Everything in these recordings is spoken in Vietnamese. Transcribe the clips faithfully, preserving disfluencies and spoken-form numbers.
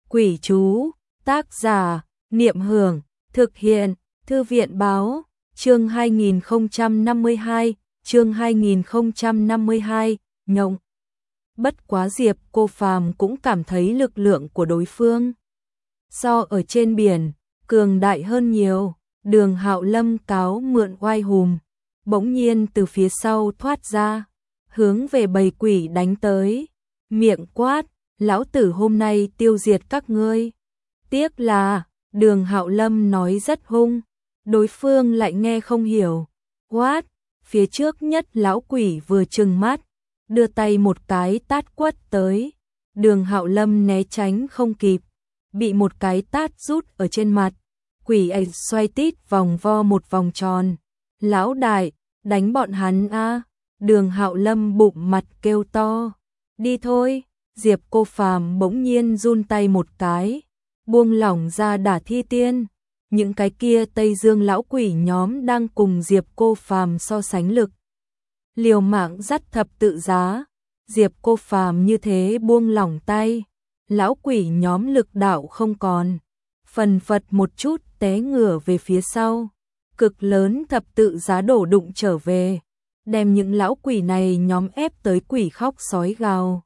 Quỷ chú, tác giả, Niệm Hưởng, thực hiện, Thư viện báo, chương hai nghìn không trăm năm mươi hai, chương hai nghìn không trăm năm mươi hai, nhộng. Bất quá Diệp Cô Phàm cũng cảm thấy lực lượng của đối phương so ở trên biển, cường đại hơn nhiều. Đường Hạo Lâm cáo mượn oai hùng, bỗng nhiên từ phía sau thoát ra, hướng về bầy quỷ đánh tới, miệng quát, lão tử hôm nay tiêu diệt các ngươi. Tiếc là, Đường Hạo Lâm nói rất hung, đối phương lại nghe không hiểu. Quát, phía trước nhất lão quỷ vừa trừng mắt, đưa tay một cái tát quất tới. Đường Hạo Lâm né tránh không kịp, bị một cái tát rút ở trên mặt. Quỷ ấy xoay tít vòng vo một vòng tròn. Lão đại, đánh bọn hắn a! Đường Hạo Lâm bụng mặt kêu to. Đi thôi. Diệp Cô Phàm bỗng nhiên run tay một cái, buông lỏng ra Đả Thi Tiên. Những cái kia Tây Dương lão quỷ nhóm đang cùng Diệp Cô Phàm so sánh lực, liều mạng dắt thập tự giá. Diệp Cô Phàm như thế buông lỏng tay, lão quỷ nhóm lực đạo không còn, phần phật một chút té ngửa về phía sau. Cực lớn thập tự giá đổ đụng trở về, đem những lão quỷ này nhóm ép tới quỷ khóc sói gào.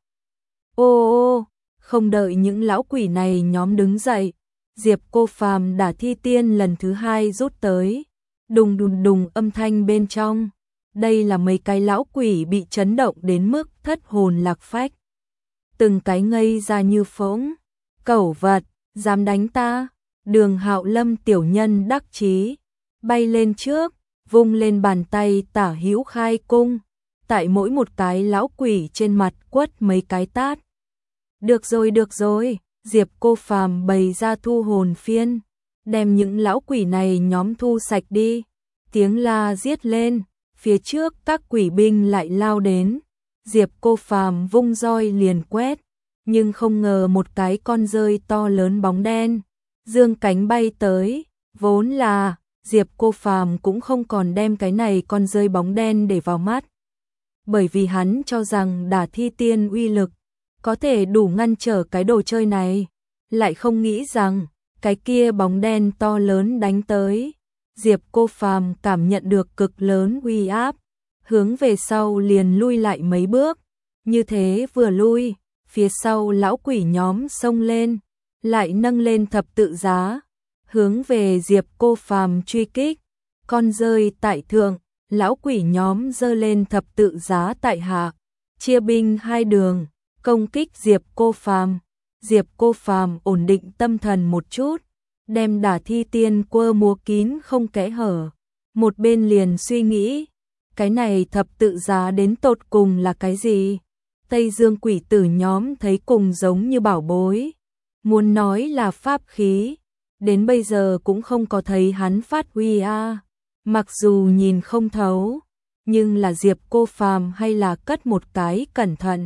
Ô ô, không đợi những lão quỷ này nhóm đứng dậy, Diệp Cô Phàm Đả Thi Tiên lần thứ hai rút tới. Đùng đùng đùng âm thanh bên trong. Đây là mấy cái lão quỷ bị chấn động đến mức thất hồn lạc phách. Từng cái ngây ra như phỗng. Cẩu vật, dám đánh ta? Đường Hạo Lâm tiểu nhân đắc chí, bay lên trước, vung lên bàn tay tả hữu khai cung, tại mỗi một cái lão quỷ trên mặt quất mấy cái tát. Được rồi được rồi, Diệp Cô Phàm bày ra thu hồn phiên, đem những lão quỷ này nhóm thu sạch đi. Tiếng la giết lên, phía trước các quỷ binh lại lao đến. Diệp Cô Phàm vung roi liền quét, nhưng không ngờ một cái con rơi to lớn bóng đen dương cánh bay tới. Vốn là Diệp Cô Phàm cũng không còn đem cái này con rơi bóng đen để vào mắt, bởi vì hắn cho rằng Đả Thi Tiên uy lực có thể đủ ngăn trở cái đồ chơi này, lại không nghĩ rằng cái kia bóng đen to lớn đánh tới. Diệp Cô Phàm cảm nhận được cực lớn uy áp, hướng về sau liền lui lại mấy bước. Như thế vừa lui, phía sau lão quỷ nhóm xông lên, lại nâng lên thập tự giá, hướng về Diệp Cô Phàm truy kích. Con rơi tại thượng, lão quỷ nhóm giơ lên thập tự giá tại hạ, chia binh hai đường, công kích Diệp Cô Phàm. Diệp Cô Phàm ổn định tâm thần một chút, đem Đả Thi Tiên quơ múa kín không kẽ hở. Một bên liền suy nghĩ, cái này thập tự giá đến tột cùng là cái gì? Tây Dương quỷ tử nhóm thấy cùng giống như bảo bối, muốn nói là pháp khí, đến bây giờ cũng không có thấy hắn phát huy a. Mặc dù nhìn không thấu, nhưng là Diệp Cô Phàm hay là cất một cái cẩn thận.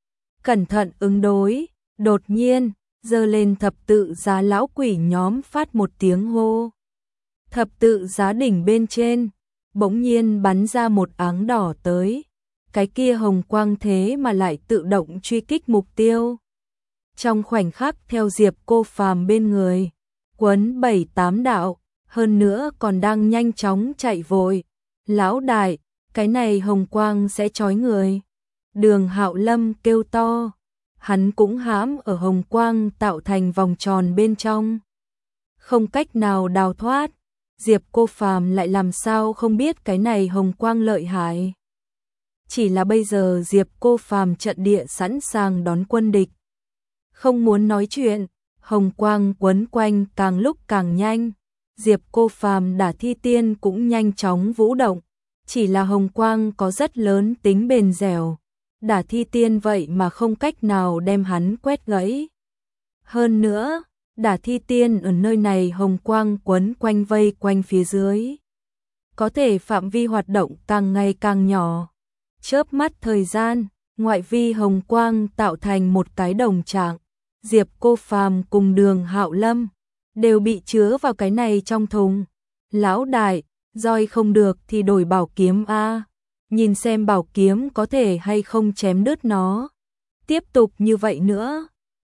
Cẩn thận ứng đối, đột nhiên, giơ lên thập tự giá lão quỷ nhóm phát một tiếng hô. Thập tự giá đỉnh bên trên, bỗng nhiên bắn ra một áng đỏ tới. Cái kia hồng quang thế mà lại tự động truy kích mục tiêu. Trong khoảnh khắc theo Diệp Cô Phàm bên người, quấn bảy tám đạo, hơn nữa còn đang nhanh chóng chạy vội. Lão đại, cái này hồng quang sẽ chói người. Đường Hạo Lâm kêu to, hắn cũng hãm ở hồng quang tạo thành vòng tròn bên trong, không cách nào đào thoát. Diệp Cô Phàm lại làm sao không biết cái này hồng quang lợi hại. Chỉ là bây giờ Diệp Cô Phàm trận địa sẵn sàng đón quân địch, không muốn nói chuyện, hồng quang quấn quanh càng lúc càng nhanh. Diệp Cô Phàm Đả Thi Tiên cũng nhanh chóng vũ động, chỉ là hồng quang có rất lớn tính bền dẻo, Đả Thi Tiên vậy mà không cách nào đem hắn quét gãy. Hơn nữa, Đả Thi Tiên ở nơi này hồng quang quấn quanh vây quanh phía dưới, có thể phạm vi hoạt động càng ngày càng nhỏ. Chớp mắt thời gian, ngoại vi hồng quang tạo thành một cái đồng trạng. Diệp Cô Phàm cùng Đường Hạo Lâm đều bị chứa vào cái này trong thùng. Lão đại, roi không được thì đổi bảo kiếm a, nhìn xem bảo kiếm có thể hay không chém đứt nó. Tiếp tục như vậy nữa,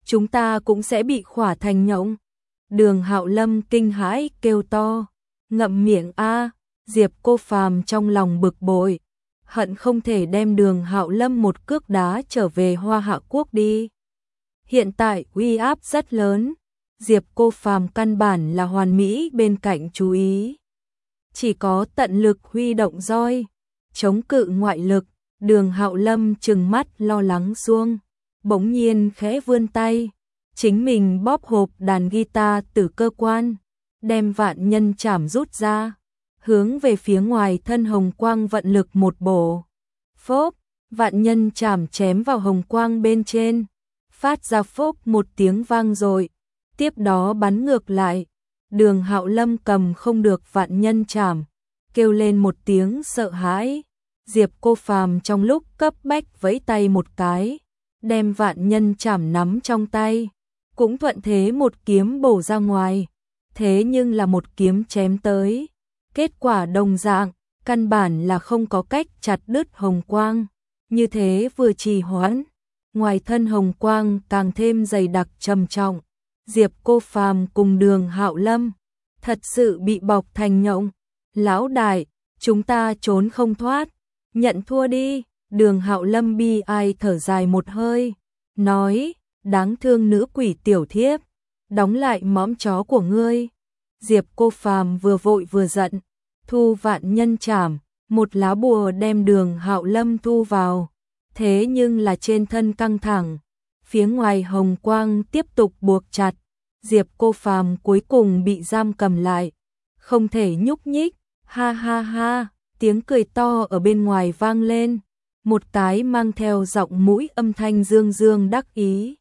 chúng ta cũng sẽ bị khỏa thành nhộng. Đường Hạo Lâm kinh hãi kêu to, ngậm miệng a. Diệp Cô Phàm trong lòng bực bội, hận không thể đem Đường Hạo Lâm một cước đá trở về Hoa Hạ Quốc đi. Hiện tại uy áp rất lớn, Diệp Cô Phàm căn bản là hoàn mỹ bên cạnh chú ý. Chỉ có tận lực huy động roi, chống cự ngoại lực. Đường Hạo Lâm trừng mắt lo lắng xuông, bỗng nhiên khẽ vươn tay, chính mình bóp hộp đàn guitar từ cơ quan, đem vạn nhân chảm rút ra, hướng về phía ngoài thân hồng quang vận lực một bổ. Phốp, vạn nhân chảm chém vào hồng quang bên trên, phát ra phốp một tiếng vang dội, tiếp đó bắn ngược lại. Đường Hạo Lâm cầm không được vạn nhân chảm, kêu lên một tiếng sợ hãi. Diệp Cô Phàm trong lúc cấp bách vẫy tay một cái, đem vạn nhân chảm nắm trong tay, cũng thuận thế một kiếm bổ ra ngoài, thế nhưng là một kiếm chém tới, kết quả đồng dạng, căn bản là không có cách chặt đứt hồng quang, như thế vừa trì hoãn, ngoài thân hồng quang càng thêm dày đặc trầm trọng. Diệp Cô Phàm cùng Đường Hạo Lâm thật sự bị bọc thành nhộng. Lão đại, chúng ta trốn không thoát, nhận thua đi. Đường Hạo Lâm bi ai thở dài một hơi, nói, đáng thương nữ quỷ tiểu thiếp, đóng lại mõm chó của ngươi. Diệp Cô Phàm vừa vội vừa giận, thu vạn nhân chảm, một lá bùa đem Đường Hạo Lâm thu vào, thế nhưng là trên thân căng thẳng, phía ngoài hồng quang tiếp tục buộc chặt, Diệp Cô Phàm cuối cùng bị giam cầm lại, không thể nhúc nhích. Ha ha ha, tiếng cười to ở bên ngoài vang lên, một cái mang theo giọng mũi âm thanh dương dương đắc ý.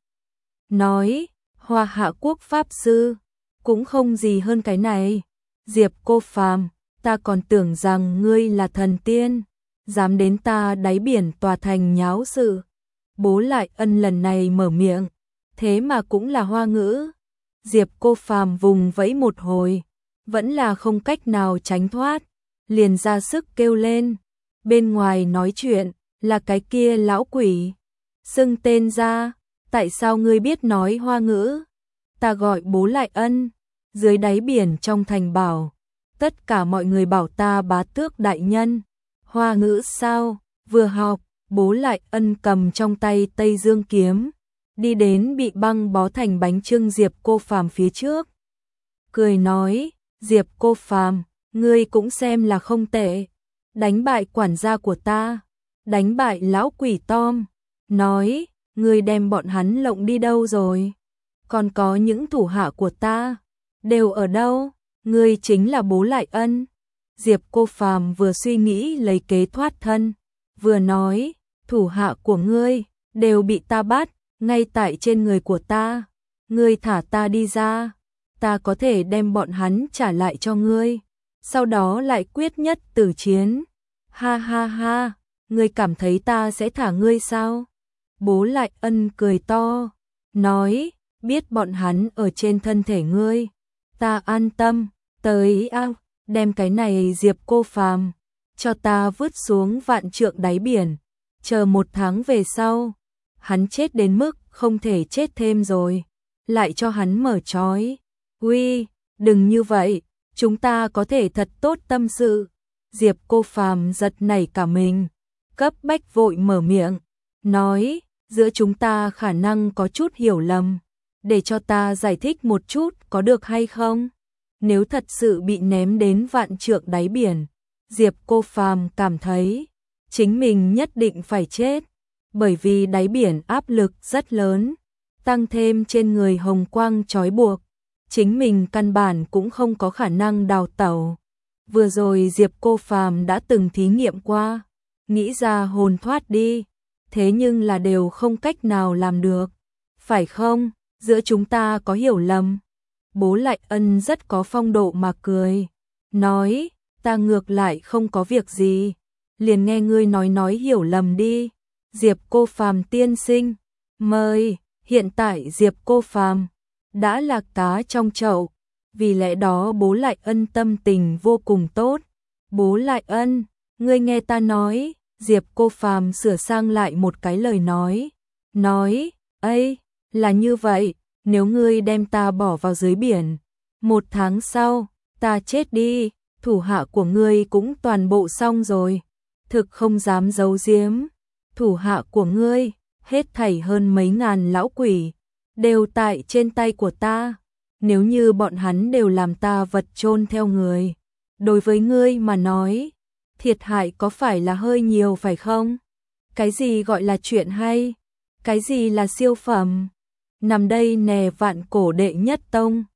Nói, Hoa Hạ Quốc Pháp Sư, cũng không gì hơn cái này. Diệp Cô Phàm, ta còn tưởng rằng ngươi là thần tiên, dám đến ta đáy biển tòa thành nháo sự. Bố Lại Ân lần này mở miệng, thế mà cũng là hoa ngữ. Diệp Cô Phàm vùng vẫy một hồi, vẫn là không cách nào tránh thoát, liền ra sức kêu lên. Bên ngoài nói chuyện là cái kia lão quỷ, xưng tên ra, tại sao ngươi biết nói hoa ngữ? Ta gọi Bố Lại Ân, dưới đáy biển trong thành bảo, tất cả mọi người bảo ta bá tước đại nhân. Hoa ngữ sao? Vừa học, Bố Lại Ân cầm trong tay Tây Dương kiếm, đi đến bị băng bó thành bánh chưng Diệp Cô Phàm phía trước, cười nói, Diệp Cô Phàm, ngươi cũng xem là không tệ, đánh bại quản gia của ta, đánh bại lão quỷ Tom, nói, ngươi đem bọn hắn lộng đi đâu rồi? Còn có những thủ hạ của ta, đều ở đâu? Ngươi chính là Bố Lại Ân. Diệp Cô Phàm vừa suy nghĩ lấy kế thoát thân, vừa nói, thủ hạ của ngươi đều bị ta bắt, ngay tại trên người của ta, ngươi thả ta đi ra, ta có thể đem bọn hắn trả lại cho ngươi, sau đó lại quyết nhất tử chiến. Ha ha ha, ngươi cảm thấy ta sẽ thả ngươi sao? Bố Lại Ân cười to, nói, biết bọn hắn ở trên thân thể ngươi, ta an tâm, tới ao, đem cái này Diệp Cô Phàm cho ta vứt xuống vạn trượng đáy biển, chờ một tháng về sau, hắn chết đến mức không thể chết thêm rồi, lại cho hắn mở trói. Uy, đừng như vậy, chúng ta có thể thật tốt tâm sự. Diệp Cô Phàm giật nảy cả mình, cấp bách vội mở miệng, nói, giữa chúng ta khả năng có chút hiểu lầm, để cho ta giải thích một chút có được hay không? Nếu thật sự bị ném đến vạn trượng đáy biển, Diệp Cô Phàm cảm thấy chính mình nhất định phải chết, bởi vì đáy biển áp lực rất lớn, tăng thêm trên người hồng quang trói buộc, chính mình căn bản cũng không có khả năng đào tẩu. Vừa rồi Diệp Cô Phàm đã từng thí nghiệm qua, nghĩ ra hồn thoát đi, thế nhưng là đều không cách nào làm được. Phải không? Giữa chúng ta có hiểu lầm. Bố Lại Ân rất có phong độ mà cười, nói, ta ngược lại không có việc gì, liền nghe ngươi nói nói hiểu lầm đi. Diệp Cô Phàm tiên sinh, mời. Hiện tại Diệp Cô Phàm đã là cá trong chậu, vì lẽ đó Bố Lại Ân tâm tình vô cùng tốt. Bố Lại Ân, ngươi nghe ta nói. Diệp Cô Phàm sửa sang lại một cái lời nói, nói, ây, Là như vậy, nếu ngươi đem ta bỏ vào dưới biển, một tháng sau, ta chết đi, thủ hạ của ngươi cũng toàn bộ xong rồi. Thực không dám giấu giếm, thủ hạ của ngươi, hết thảy hơn mấy ngàn lão quỷ, đều tại trên tay của ta. Nếu như bọn hắn đều làm ta vật chôn theo người, đối với ngươi mà nói, thiệt hại có phải là hơi nhiều phải không? Cái gì gọi là chuyện hay? Cái gì là siêu phẩm? Nằm đây nè vạn cổ đệ nhất tông.